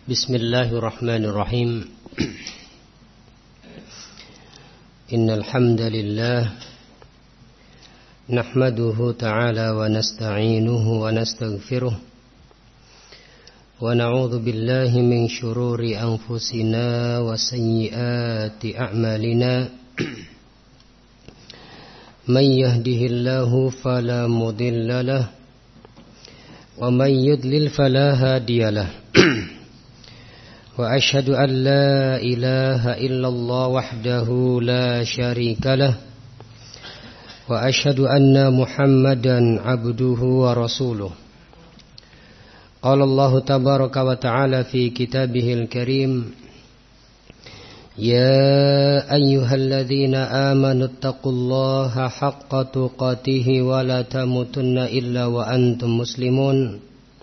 Bismillahirrahmanirrahim. Innal hamdalillah nahmaduhu ta'ala wa nasta'inuhu wa nastaghfiruh wa na'udzu billahi min shururi anfusina wa sayyiati a'malina. Man yahdihillahu fala mudilla lahu wa man yudlil fala hadiyalah. وأشهد أن لا إله إلا الله وحده لا شريك له وأشهد أن محمدا عبده ورسوله. قال الله تبارك وتعالى في كتابه الكريم: يا أيها الذين آمنوا اتقوا الله حق تقاته ولا تموتن إلا وأنتم مسلمون.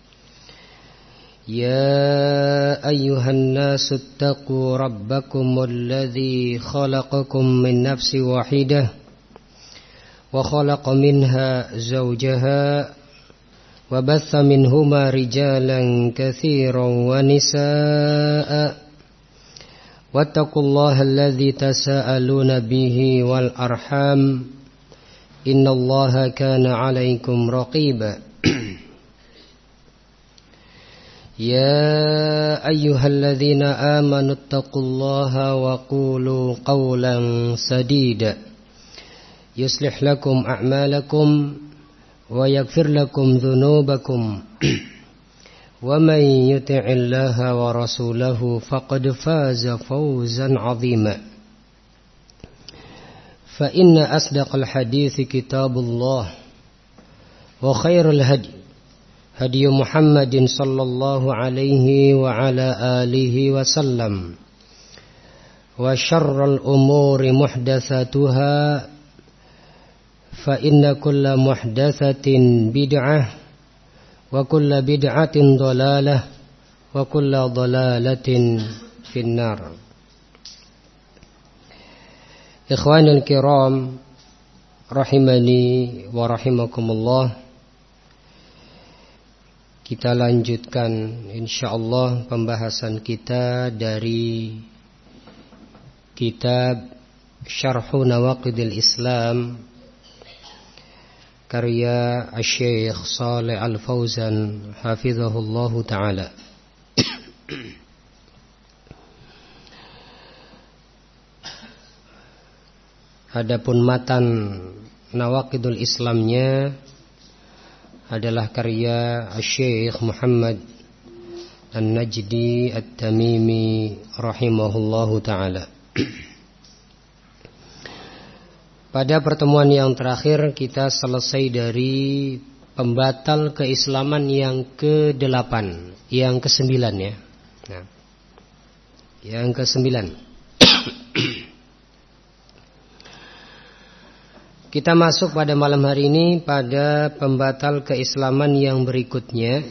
يا أيها الناس اتقوا ربكم الذي خلقكم من نفس واحدة وخلق منها زوجها وبث منهما رجالا كثيرا ونساء واتقوا الله الذي تساءلون به والأرحام إن الله كان عليكم رقيبا. يا أيها الذين آمنوا اتقوا الله وقولوا قولا سديدا يصلح لكم أعمالكم ويغفر لكم ذنوبكم ومن يطع الله ورسوله فقد فاز فوزا عظيما. فإن أصدق الحديث كتاب الله وخير الهدي هدي محمد صلى الله عليه وعلى آله وسلم وشر الأمور محدثاتها فإن كل محدثة بدعة وكل بدعة ضلالة وكل ضلالة في النار. إخواني الكرام rahimani wa rahimakumullah. Kita lanjutkan insyaallah pembahasan kita dari kitab Syarhu Nawaqidil Islam karya Asy-Syaikh Shalih Al-Fauzan hafizahullahu taala. Adapun matan Nawaqidul Islamnya adalah karya Asy-Syaikh Muhammad An-Najdi At-Tamimi rahimahullahu ta'ala. Pada pertemuan yang terakhir kita selesai dari pembatal keislaman yang ke-8, yang ke-9 ya. Nah, yang ke-9. Kita masuk pada malam hari ini pada pembatal keislaman yang berikutnya.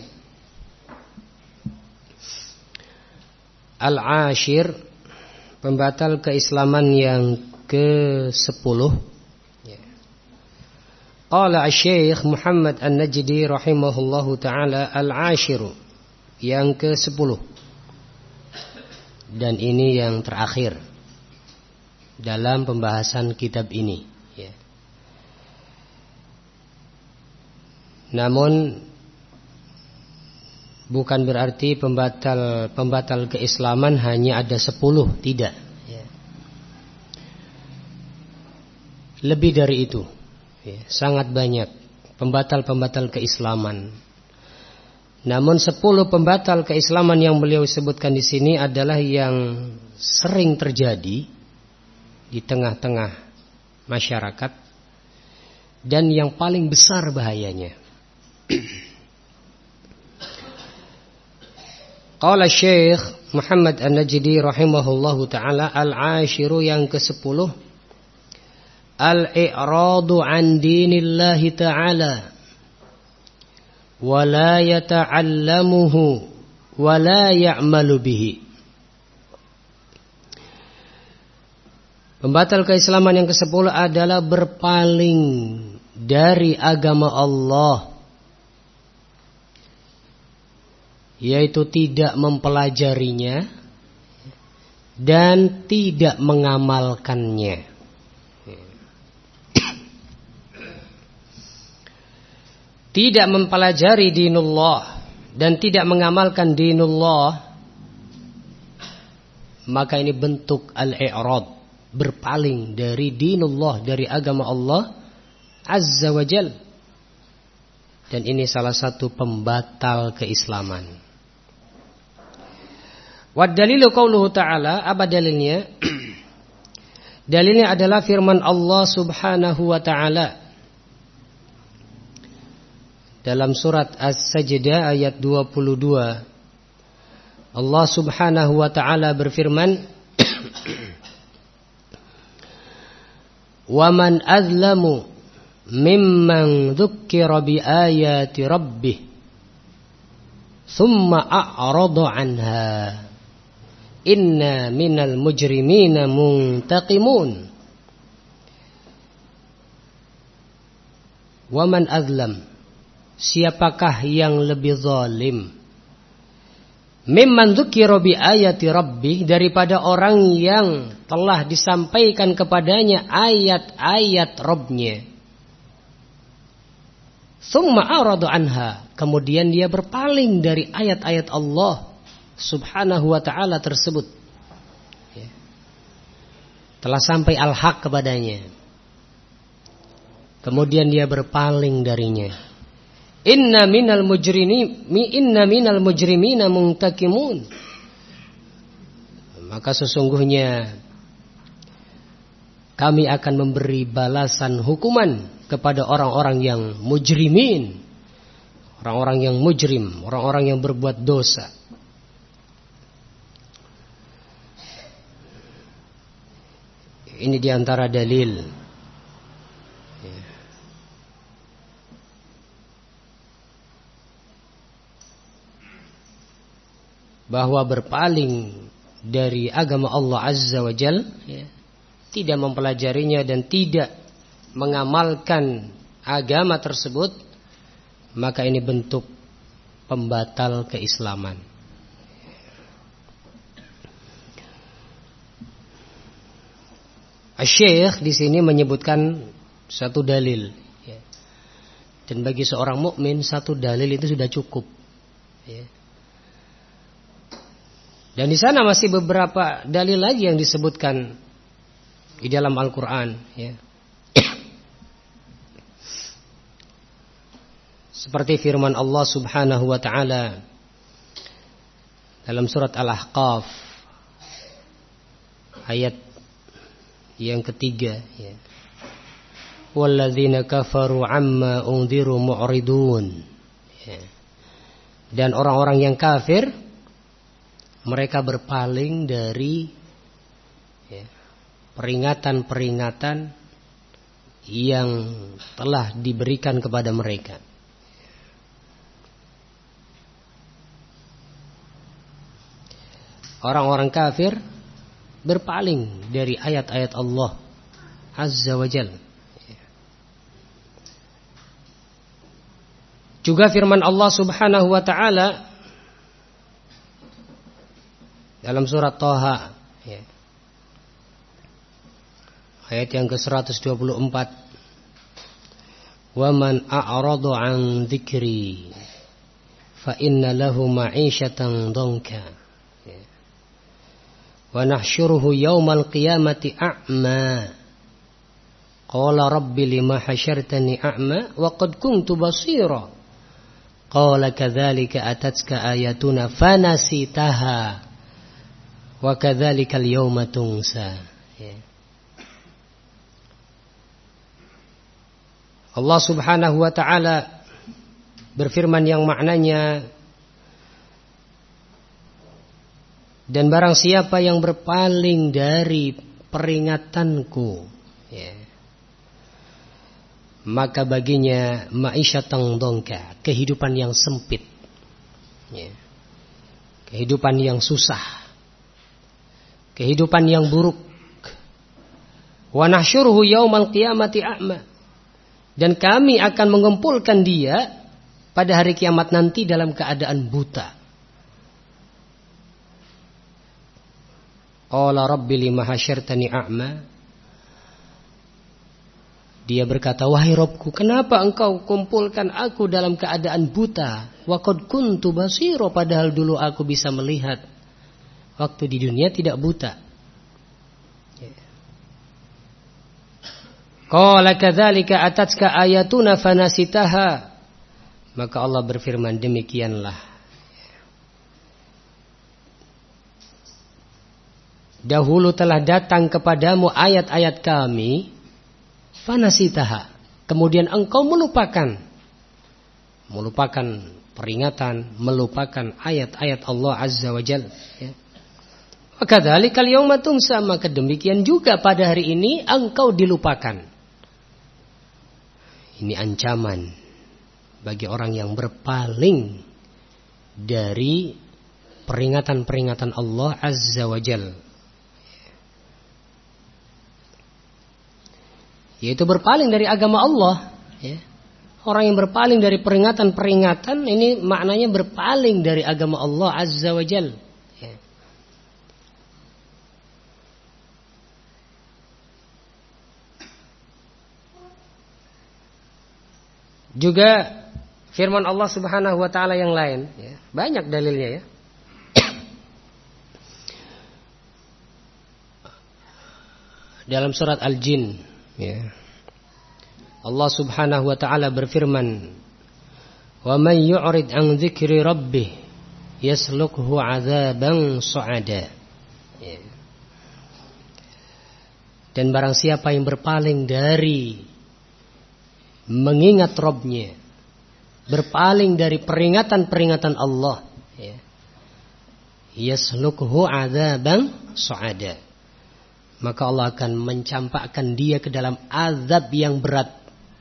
Al-Ashir, pembatal keislaman yang ke-10. Qala Asy-Syaikh Muhammad An-Najdi rahimahullahu taala, Al-Ashiru, yang ke-10. Dan ini yang terakhir dalam pembahasan kitab ini. Namun bukan berarti pembatal keislaman hanya ada 10, tidak. Lebih dari itu, sangat banyak pembatal keislaman. Namun 10 pembatal keislaman yang beliau sebutkan di sini adalah yang sering terjadi di tengah-tengah masyarakat dan yang paling besar bahayanya. Qala Syekh Muhammad An-Najdi rahimahullahu ta'ala, Al-Ashiru yang ke-10, Al-i'radu an dinillahi ta'ala wa la yata'allamuhu wa la ya'malu bihi. Pembatal keislaman yang ke-10 adalah berpaling dari agama Allah yaitu tidak mempelajarinya dan tidak mengamalkannya. Tidak mempelajari dinullah dan tidak mengamalkan dinullah, maka ini bentuk al-i'rad, berpaling dari dinullah, dari agama Allah Azza wa Jal. Dan ini salah satu pembatal keislaman. Wad dalilu qauluhu ta'ala, apa dalilnya? Dalilnya adalah firman Allah Subhanahu wa ta'ala dalam surat As-Sajdah ayat 22. Allah Subhanahu wa ta'ala berfirman, "Wa man azlamu mimman dzukkira bi ayati rabbih thumma a'rada 'anha inna minal mujrimina muntaqimun." Wa man azlam, siapakah yang lebih zalim, mimman dzukira bi ayati rabbih, daripada orang yang telah disampaikan kepadanya ayat-ayat Rabbnya, summa aradu anha, kemudian dia berpaling dari ayat-ayat Allah Subhanahu wa ta'ala tersebut. Telah sampai al-haq kepadanya, kemudian dia berpaling darinya. Inna minal mujrimina muntakimun, maka sesungguhnya kami akan memberi balasan hukuman kepada orang-orang yang mujrimin, orang-orang yang mujrim, orang-orang yang berbuat dosa. Ini diantara dalil bahwa berpaling dari agama Allah Azza wa Jal, tidak mempelajarinya dan tidak mengamalkan agama tersebut, maka ini bentuk pembatal keislaman. Asy-Syaikh di sini menyebutkan satu dalil, dan bagi seorang mukmin satu dalil itu sudah cukup. Dan di sana masih beberapa dalil lagi yang disebutkan di dalam Al-Quran, seperti firman Allah Subhanahu wa ta'ala dalam surat Al-Ahqaf ayat yang ketiga, walladzina kafaru amma unziru mu'ridun, dan orang-orang yang kafir mereka berpaling dari peringatan-peringatan yang telah diberikan kepada mereka. Orang-orang kafir berpaling dari ayat-ayat Allah Azza wa Jalla. Juga firman Allah Subhanahu wa ta'ala dalam surat Thaha ayat yang ke-124, "Wa man a'rada 'an dzikri fa inna lahu ma'isyatan dhanka wa nahsyuruhu yaumal qiyamati a'ma qala rabbi lima hasyartani a'ma wa qad kuntu basira qala kadzalika atatka ayatuna fanasitaha wa kadzalikal yauma tunsa." Allah Subhanahu wa ta'ala berfirman yang maknanya, dan barang siapa yang berpaling dari peringatanku, maka baginya ma'isyatan dhanka, kehidupan yang sempit, kehidupan yang susah, kehidupan yang buruk. Wa nahsyuruhu yaumal qiyamati a'ma, dan kami akan mengumpulkan dia pada hari kiamat nanti dalam keadaan buta. Qala rabbi lima hasyartani a'ma. Dia berkata, wahai Rabbku, kenapa engkau kumpulkan aku dalam keadaan buta? Wa qad kuntu basira, padahal dulu aku bisa melihat. Waktu di dunia tidak buta. Qala kadzalika atatka ayatuna fanasitaha. Maka Allah berfirman, demikianlah. Dahulu telah datang kepadamu ayat-ayat kami, fanasitaha. Kemudian engkau melupakan peringatan, melupakan ayat-ayat Allah Azza wa Jalla. Wa kadzalikal yauma tunsa, maka demikian juga pada hari ini engkau dilupakan. Ini ancaman bagi orang yang berpaling dari peringatan-peringatan Allah Azza wa Jalla, yaitu berpaling dari agama Allah. Orang yang berpaling dari peringatan-peringatan ini maknanya berpaling dari agama Allah Azza wa Jalla. Juga firman Allah Subhanahu wa taala yang lain, banyak dalilnya ya. Dalam surat Al-Jin, Allah Subhanahu wa taala berfirman, "Wa man yu'rid 'an dzikri rabbih yaslukhu 'adzaban sha'ada." Dan barang siapa yang berpaling dari mengingat Rabbnya, berpaling dari peringatan-peringatan Allah, yaslukhu 'adzaban sha'ada, maka Allah akan mencampakkan dia ke dalam azab yang berat.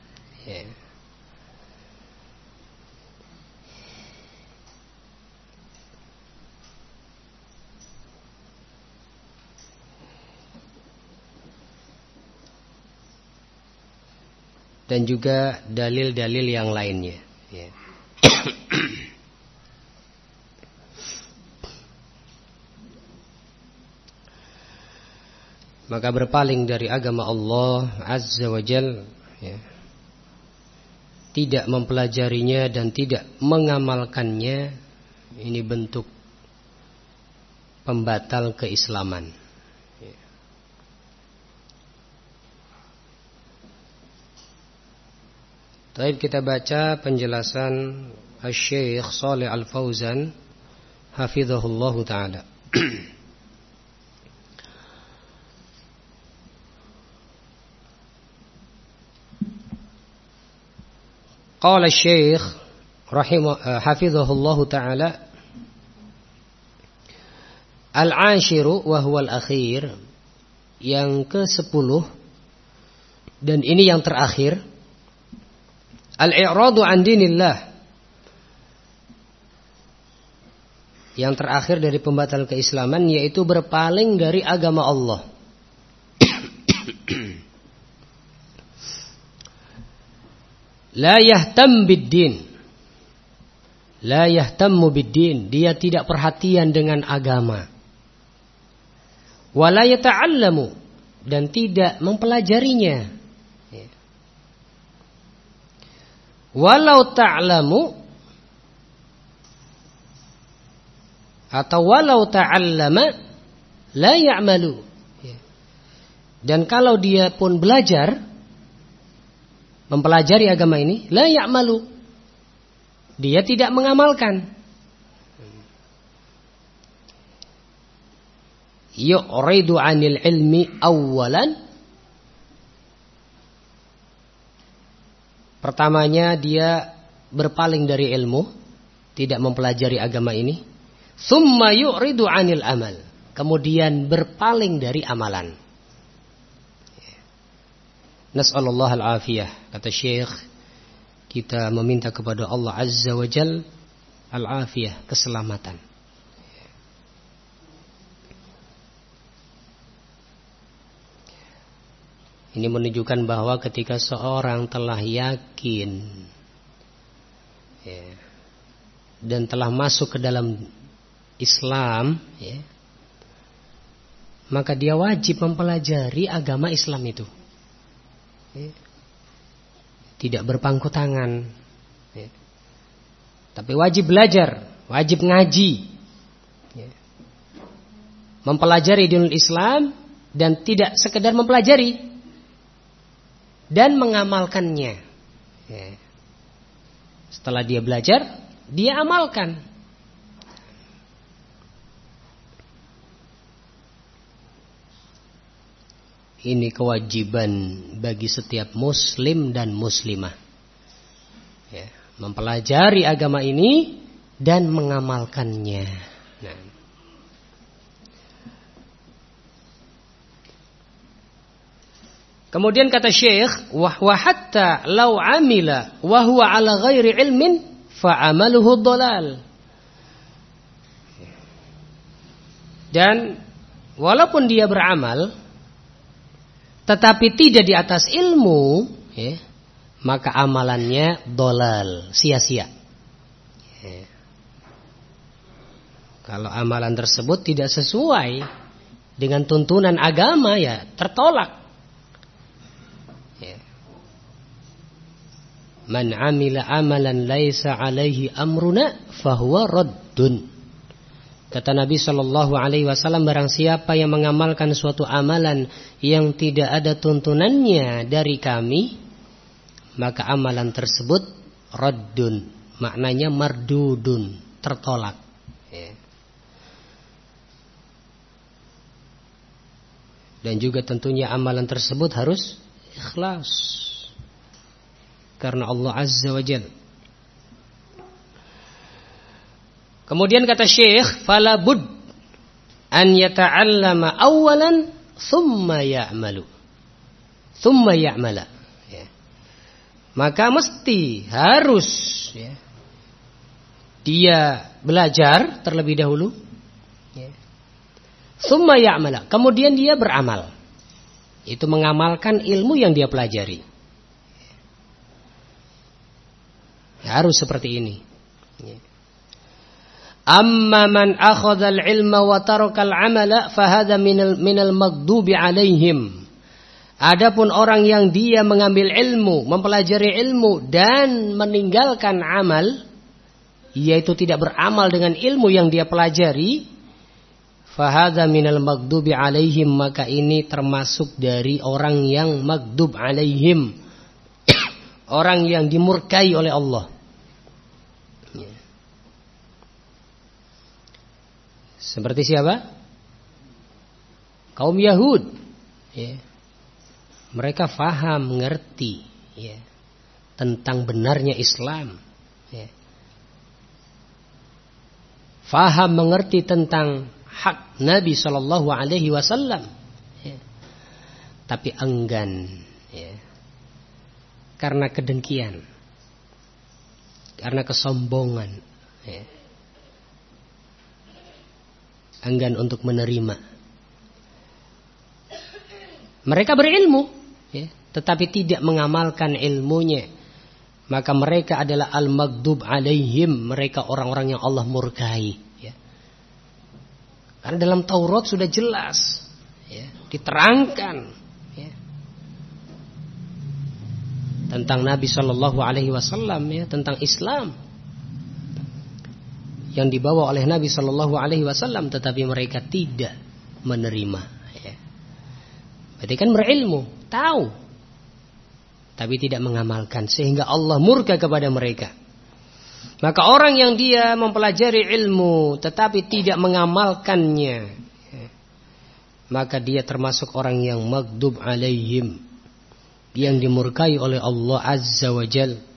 Dan juga dalil-dalil yang lainnya. Maka berpaling dari agama Allah Azza wa Jalla, tidak mempelajarinya dan tidak mengamalkannya, ini bentuk pembatal keislaman. Baik, kita baca penjelasan Asy-Syaikh Shalih Al-Fauzan hafizahullah taala. Qala Asy-Syaikh hafizahullah taala, al-ashiru wa huwa al-akhir, yang ke-10 dan ini yang terakhir, al-i'radu an dinillah, yang terakhir dari pembatal keislaman, yaitu berpaling dari agama Allah. La yahtam bid-din, la yahtammu bid-din, dia tidak perhatian dengan agama. Wa la yata'allamu, dan tidak mempelajarinya. Walau ta'lamu, atau walau ta'allama la ya'malu, dan kalau dia pun belajar, mempelajari agama ini, la ya'malu, dia tidak mengamalkan. Yu'ridu 'anil ilmi awwalan, pertamanya dia berpaling dari ilmu, tidak mempelajari agama ini. Tsumma yu'ridu 'anil amal, kemudian berpaling dari amalan. Nas'alullah al-afiyah. Kata Syekh, kita meminta kepada Allah Azza wa Jal al-afiyah, keselamatan. Ini menunjukkan bahwa ketika seorang telah yakin dan telah masuk ke dalam Islam, maka dia wajib mempelajari agama Islam itu. Tidak berpangku tangan, tapi wajib belajar, wajib ngaji, mempelajari dinul Islam, dan tidak sekedar mempelajari dan mengamalkannya. Setelah dia belajar, dia amalkan. Ini kewajiban bagi setiap muslim dan muslimah, mempelajari agama ini dan mengamalkannya. Kemudian kata Syekh, wa hatta law amila wa huwa ala ghairi ilmin fa amaluhu dhalal. Dan walaupun dia beramal tetapi tidak di atas ilmu, maka amalannya dhalal, sia-sia. Kalau amalan tersebut tidak sesuai dengan tuntunan agama, ya tertolak. Man amila amalan laisa alaihi amruna fahuwa raddun. Kata Nabi SAW, barang siapa yang mengamalkan suatu amalan yang tidak ada tuntunannya dari kami, maka amalan tersebut raddun, maknanya mardudun, tertolak. Dan juga tentunya amalan tersebut harus ikhlas karena Allah Azza wa Jalla. Kemudian kata Syekh, fala bud an yata'allama awalan thumma ya'malu. Thumma ya'mala. Maka mesti harus dia belajar terlebih dahulu. Thumma ya'mala. Kemudian dia beramal. Itu mengamalkan ilmu yang dia pelajari. Harus seperti ini. Amma man akhadha al-ilma wa taraka al-amala fahadha minal maghdubi alaihim. Adapun orang yang dia mengambil ilmu, mempelajari ilmu dan meninggalkan amal, yaitu tidak beramal dengan ilmu yang dia pelajari, fahadha minal maghdubi alaihim, maka ini termasuk dari orang yang maghdub alaihim, orang yang dimurkai oleh Allah. Seperti siapa? Kaum Yahud. Mereka faham, mengerti tentang benarnya Islam. Faham, mengerti tentang hak Nabi SAW. Tapi enggan. Karena kedengkian. Karena kesombongan. Enggan untuk menerima. Mereka berilmu, tetapi tidak mengamalkan ilmunya. Maka mereka adalah al-maghdub alaihim. Mereka orang-orang yang Allah murkai. Karena dalam Taurat sudah jelas, diterangkan tentang Nabi SAW, tentang Islam yang dibawa oleh Nabi SAW, tetapi mereka tidak menerima. Berarti kan berilmu, tahu, tapi tidak mengamalkan, sehingga Allah murka kepada mereka. Maka orang yang dia mempelajari ilmu tetapi tidak mengamalkannya, maka dia termasuk orang yang maghdub alaihim, yang dimurkai oleh Allah Azza wa Jalla.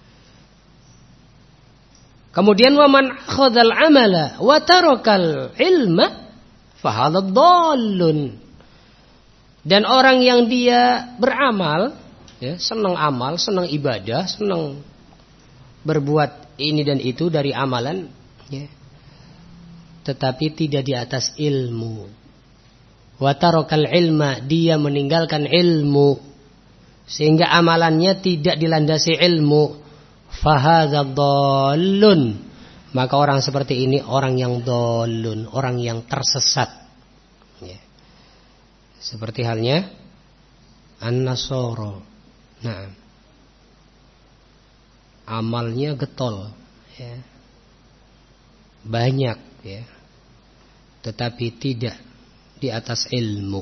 Kemudian wa man akhadhal amala wa tarakal ilma fahadha dhallun. Dan orang yang dia beramal, senang amal, senang ibadah, senang berbuat ini dan itu dari amalan, tetapi tidak di atas ilmu. Wa tarakal ilma, dia meninggalkan ilmu sehingga amalannya tidak dilandasi ilmu. Fahadha dhallun, maka orang seperti ini orang yang dhallun, orang yang tersesat. Seperti halnya An-Nasara. Nah, amalnya getol, ya. Banyak, ya. Tetapi tidak di atas ilmu.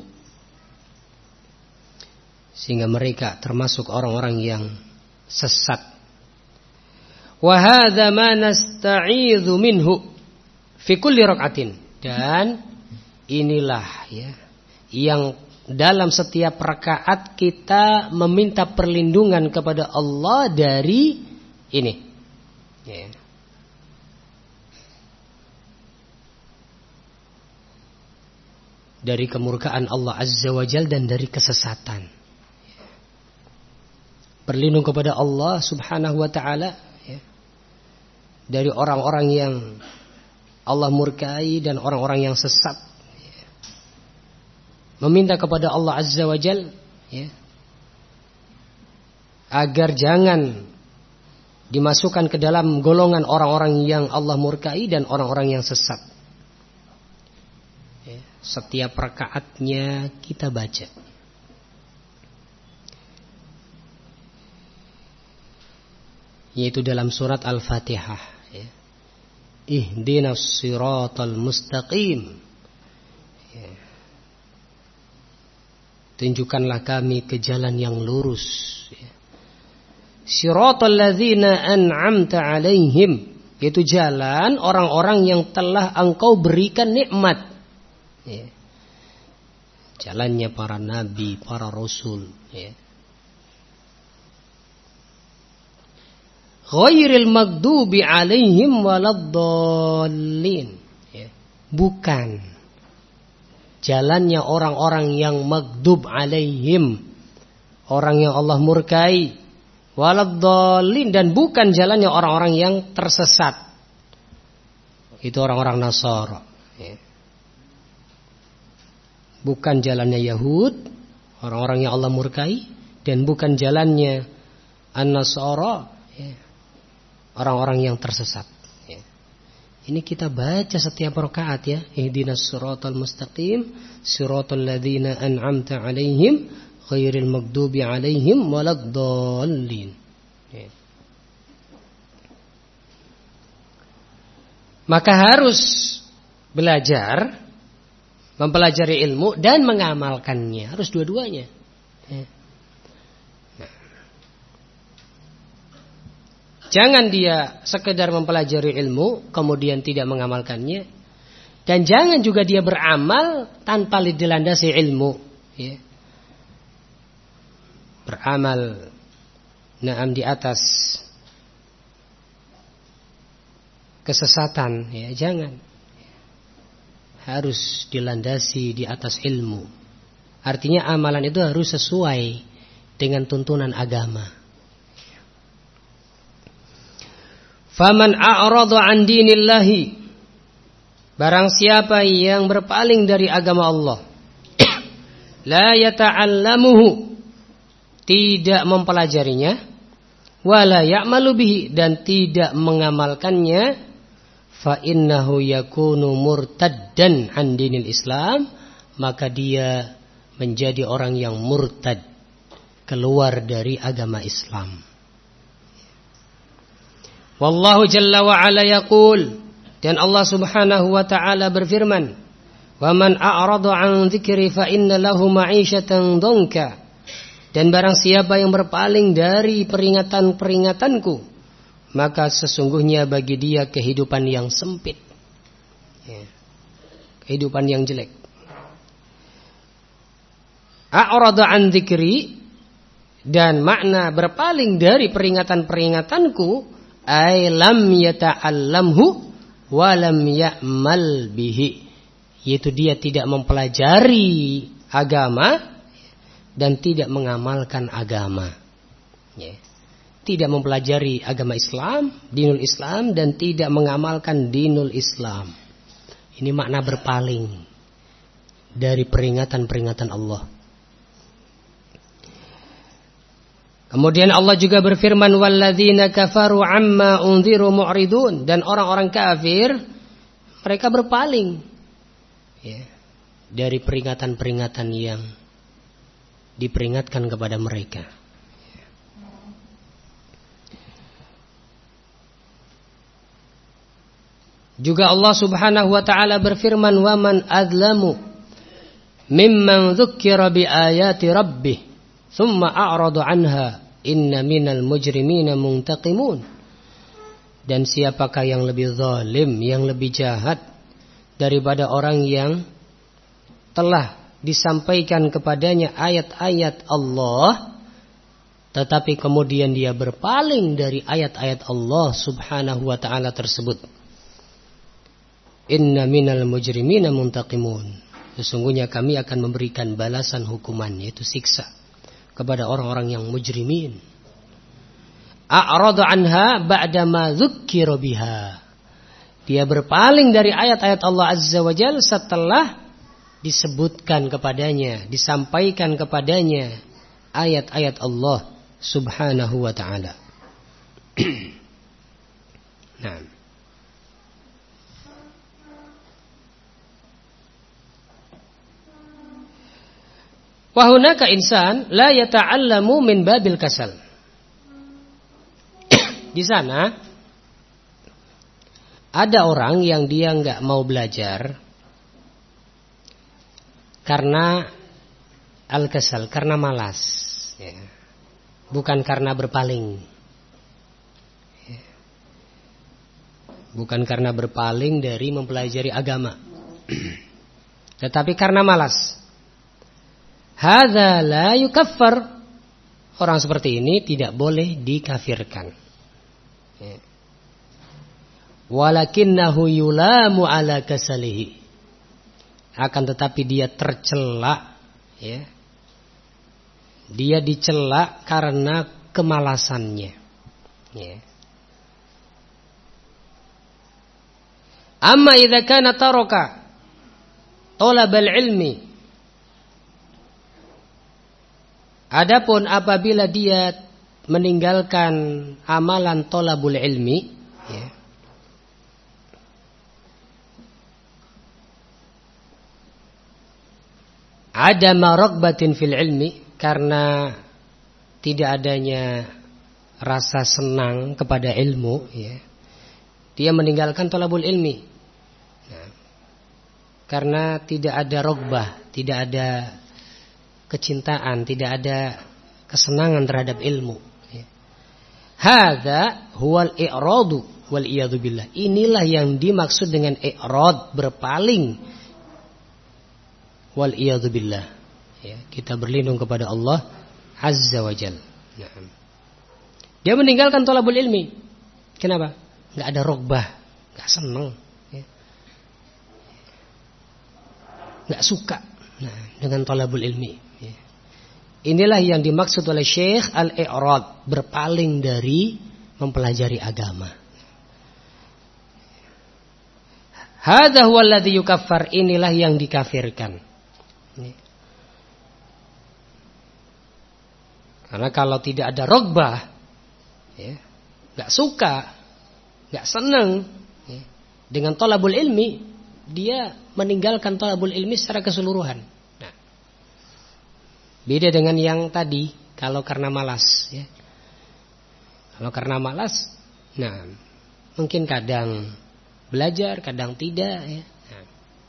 Sehingga mereka termasuk orang-orang yang sesat. Wa hadza ma nasta'idzu minhu fi kulli rak'atin. Dan inilah, ya, yang dalam setiap rakaat kita meminta perlindungan kepada Allah dari ini, ya. Dari kemurkaan Allah Azza wa Jalla dan dari kesesatan. Berlindung kepada Allah Subhanahu wa ta'ala, ya, dari orang-orang yang Allah murkai dan orang-orang yang sesat, ya. Meminta kepada Allah Azza wa Jalla, ya, agar jangan dimasukkan ke dalam golongan orang-orang yang Allah murkai dan orang-orang yang sesat. Setiap rakaatnya kita baca. Yaitu dalam surat Al-Fatihah, ya. Ihdinas siratal mustaqim, ya. Tunjukkanlah kami ke jalan yang lurus, ya. Siratal ladzina an'amta alaihim, yaitu jalan orang-orang yang telah Engkau berikan nikmat, ya. Jalannya para nabi, para rasul, ya. Ghairil maghdubi alaihim waladdallin, ya. Bukan jalannya orang-orang yang maghdub alaihim, orang yang Allah murkai, waladdallin, dan bukan jalannya orang-orang yang tersesat, itu orang-orang Nasara, ya. Bukan jalannya Yahud, orang-orang yang Allah murkai, dan bukan jalannya An-Nasara, ya, orang-orang yang tersesat, ya. Ini kita baca setiap rakaat, ya. Ihdinas siratal mustaqim, siratal ladzina an'amta alaihim, ghairil maghdubi alaihim waladdallin, ya. Maka harus belajar, mempelajari ilmu dan mengamalkannya, harus dua-duanya, ya. Jangan dia sekedar mempelajari ilmu kemudian tidak mengamalkannya, dan jangan juga dia beramal tanpa dilandasi ilmu, ya. Beramal di atas kesesatan, ya, jangan. Harus dilandasi di atas ilmu. Artinya amalan itu harus sesuai dengan tuntunan agama. Faman a'rada an dinillahi, barang siapa yang berpaling dari agama Allah, la yata'allamuhu, tidak mempelajarinya, wala ya'malu bihi, dan tidak mengamalkannya, fa innahu yakunu murtaddan an dinil Islam, maka dia menjadi orang yang murtad, keluar dari agama Islam. Wallahu jalla wa ala yaqul, dan Allah Subhanahu wa ta'ala berfirman, wa man a'rada an dzikri fa inna lahu ma'isyatan dhanka, dan barang siapa yang berpaling dari peringatan-peringatanku, maka sesungguhnya bagi dia kehidupan yang sempit, ya, kehidupan yang jelek. A'rada an dzikri, dan makna berpaling dari peringatan-peringatanku, ay lam yata'allamhu wa lam ya'mal bihi, yaitu dia tidak mempelajari agama dan tidak mengamalkan agama, ya. Tidak mempelajari agama Islam, dinul Islam, dan tidak mengamalkan dinul Islam. Ini makna berpaling dari peringatan-peringatan Allah. Kemudian Allah juga berfirman, walladzina kafaru amma unziru mu'ridun, dan orang-orang kafir mereka berpaling, ya, dari peringatan-peringatan yang diperingatkan kepada mereka. Juga Allah Subhanahu wa taala berfirman, "Wa man adlamu mimman dzukkira bi ayati rabbih tsumma a'rada 'anha inna minal mujrimina muntaqimun." Dan siapakah yang lebih zalim, yang lebih jahat daripada orang yang telah disampaikan kepadanya ayat-ayat Allah, tetapi kemudian dia berpaling dari ayat-ayat Allah Subhanahu wa taala tersebut. Inna minal mujrimina muntaqimun. Sesungguhnya kami akan memberikan balasan hukuman, yaitu siksa kepada orang-orang yang mujrimin. A'rada anha ba'da ma dzukkira biha. Dia berpaling dari ayat-ayat Allah Azza wa Jalla setelah disebutkan kepadanya, disampaikan kepadanya ayat-ayat Allah Subhanahu wa ta'ala. Nah, wa hunaka insan la yata'allamu min babil kasal. Di sana ada orang yang dia enggak mau belajar karena al-kasal, karena malas, ya. Bukan karena berpaling, ya. Bukan karena berpaling dari mempelajari agama, tetapi karena malas. Hadza la yukaffar. Orang seperti ini tidak boleh dikafirkan. Walakinnahu yulamu ala kasalihi. Akan tetapi dia tercela, ya. Dia dicela karena kemalasannya, ya. Amma idza kana taraka talabal ilmi. Adapun apabila dia meninggalkan amalan thalabul ilmi, ya, ada maragbatin fil ilmi, karena tidak adanya rasa senang kepada ilmu, ya, dia meninggalkan thalabul ilmi, nah, karena tidak ada ragbah, tidak ada kecintaan, tidak ada kesenangan terhadap ilmu. Hadza huwal i'radu wal iyadu billah. Inilah yang dimaksud dengan i'rad, berpaling. Wal iyadu billah. Ya, kita berlindung kepada Allah Azza wa Jalla. Nah. Dia meninggalkan thalabul ilmi. Kenapa? Enggak ada ragbah, enggak senang, ya. Enggak suka, nah, dengan thalabul ilmi. Inilah yang dimaksud oleh Syekh al-i'rad, berpaling dari mempelajari agama. Hadza huwa alladhi yukaffar, inilah yang dikafirkan. Karena kalau tidak ada ragbah, ya, enggak suka, enggak senang, ya, dengan thalabul ilmi, dia meninggalkan thalabul ilmi secara keseluruhan. Beda dengan yang tadi, kalau karena malas, ya. Kalau karena malas, nah, mungkin kadang belajar, kadang tidak, ya. Nah,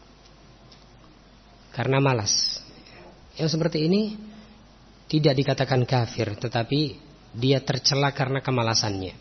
karena malas. Yang seperti ini tidak dikatakan kafir, tetapi dia tercela karena kemalasannya.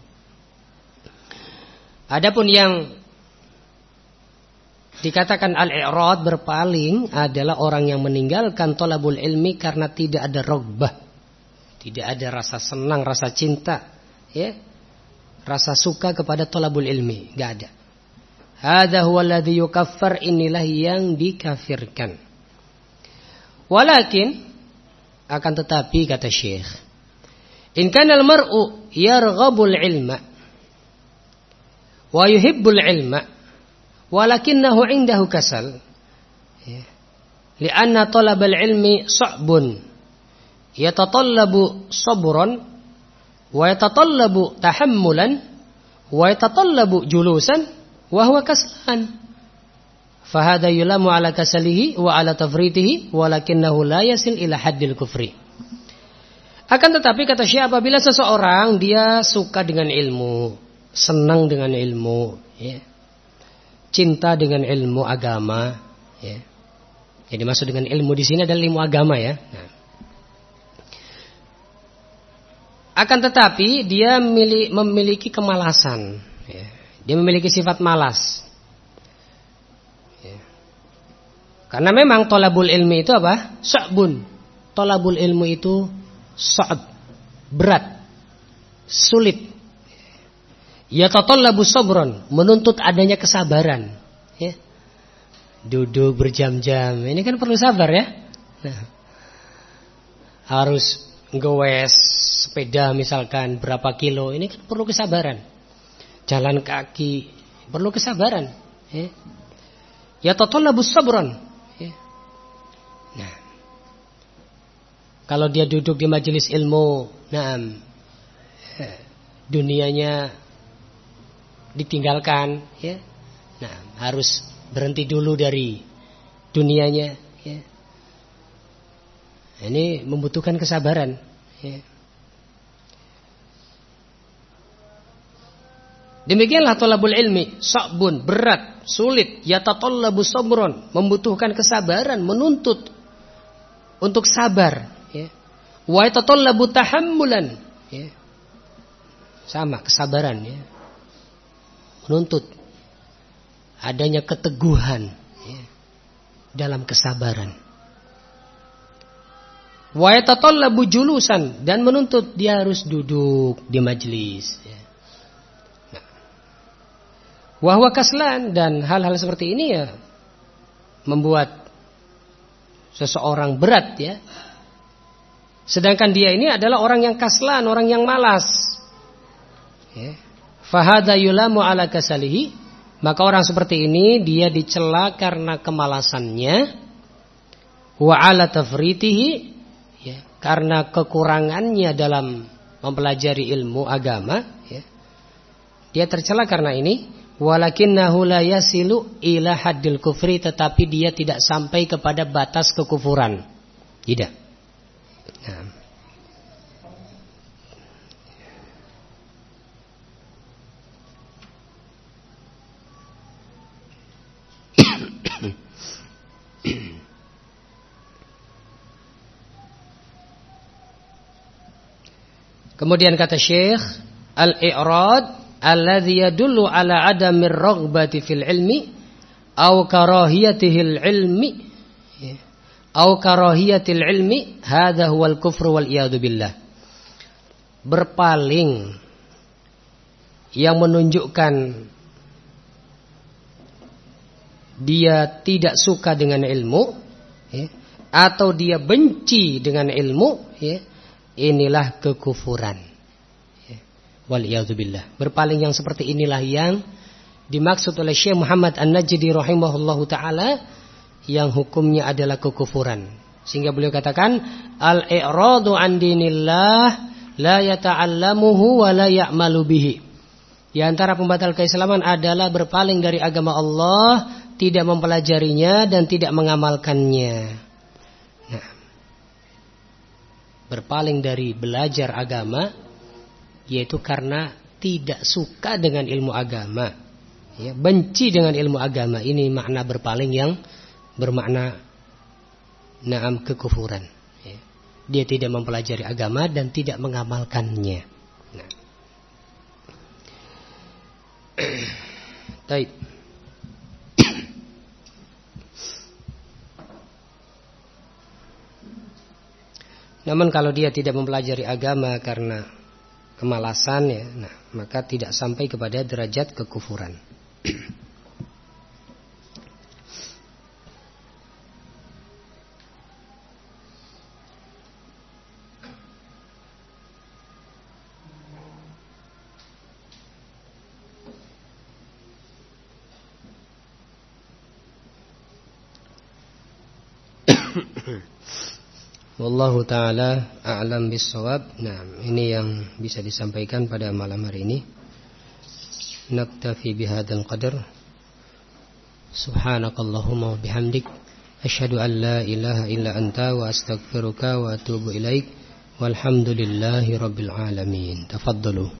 Adapun yang dikatakan al-i'rad, berpaling, adalah orang yang meninggalkan thalabul ilmi karena tidak ada ragbah, tidak ada rasa senang, rasa cinta, ya, rasa suka kepada thalabul ilmi, enggak ada. Hadza huwa alladhi yukaffar, inilah yang dikafirkan. Walakin, akan tetapi kata Syekh, in kana al-mar'u yarghabul ilma wa yuhibbul ilma walakinnahu indahu kasal, ya, li'anna talabal ilmi sa'bun yatatallabu sabran wa yatatallabu tahammulan wa yatatallabu julusan wa huwa kaslan. Fahada yulamu ala kasalihi wa ala tafritihi walakinnahu la yasil ila haddil kufri. Akan tetapi kata Syekh, apabila seseorang dia suka dengan ilmu, senang dengan ilmu, ya, cinta dengan ilmu agama, ya. Jadi maksud dengan ilmu di sini adalah ilmu agama, ya. Nah. Akan tetapi dia memiliki kemalasan, ya. Dia memiliki sifat malas. Karena memang tolabul ilmi itu apa? Sa'bun. Tolabul ilmu itu sa'b, berat, sulit. Yatatallabu sabran, menuntut adanya kesabaran. Ya. Duduk berjam-jam, ini kan perlu sabar, ya. Nah, harus ngewes sepeda misalkan berapa kilo, ini kan perlu kesabaran. Jalan kaki perlu kesabaran. Ya. Yatatallabu sabran. Nah, kalau dia duduk di majelis ilmu, dunianya ditinggalkan, ya. Nah, harus berhenti dulu dari dunianya, ya. Ini membutuhkan kesabaran, ya. Demikianlah thalabul ilmi, sa'bun, berat, sulit, yatatallabu sabron, membutuhkan kesabaran, menuntut untuk sabar, ya. Wa yatatallabu tahammulan, ya. Sama, kesabaran, ya. Menuntut adanya keteguhan, ya, dalam kesabaran. Wa yatatallabu julusan, dan menuntut dia harus duduk di majelis, ya. Nah. Wa huwa kaslan, dan hal-hal seperti ini ya membuat seseorang berat, ya. Sedangkan dia ini adalah orang yang kaslan, orang yang malas, ya. Fahada yulamu ala kasalihi, maka orang seperti ini dia dicela karena kemalasannya. Wa ala tafritihi, ya, karena kekurangannya dalam mempelajari ilmu agama, ya. Dia tercela karena ini. Walakinnahu la yasilu ila haddil kufri, tetapi dia tidak sampai kepada batas kekufuran. Tidak. Nah. Kemudian kata Syekh, al-i'rad alladhi yadullu ala adamir raghbati fil ilmi aw karahiyatihil ilmi, aw karahiyatil ilmi, hadha huwal kufru wal iyadu billah. Berpaling yang menunjukkan dia tidak suka dengan ilmu, ya, atau dia benci dengan ilmu, ya, inilah kekufuran. Waliyadzubillah. Berpaling yang seperti inilah yang dimaksud oleh Syekh Muhammad An-Najdi rahimahullahu ta'ala, yang hukumnya adalah kekufuran. Sehingga beliau katakan, al-i'radu an dinillah la yata'allamuhu wa la ya'malu bihi. Di antara pembatal keislaman adalah berpaling dari agama Allah, tidak mempelajarinya dan tidak mengamalkannya. Nah, berpaling dari belajar agama yaitu karena tidak suka dengan ilmu agama, ya, benci dengan ilmu agama. Ini makna berpaling yang bermakna na'am kekufuran, ya. Dia tidak mempelajari agama dan tidak mengamalkannya. Nah. Baik. Namun kalau dia tidak mempelajari agama karena kemalasan, ya, nah, maka tidak sampai kepada derajat kekufuran. Wallahu ta'ala a'lam bis-shawab. Nah, ini yang bisa disampaikan pada malam hari ini. Naktafi bihadzal qadar. Subhanakallahumma wa bihamdik asyhadu an la ilaha illa anta wa astaghfiruka wa atubu ilaik. Walhamdulillahi rabbil alamin. Tafaddalu.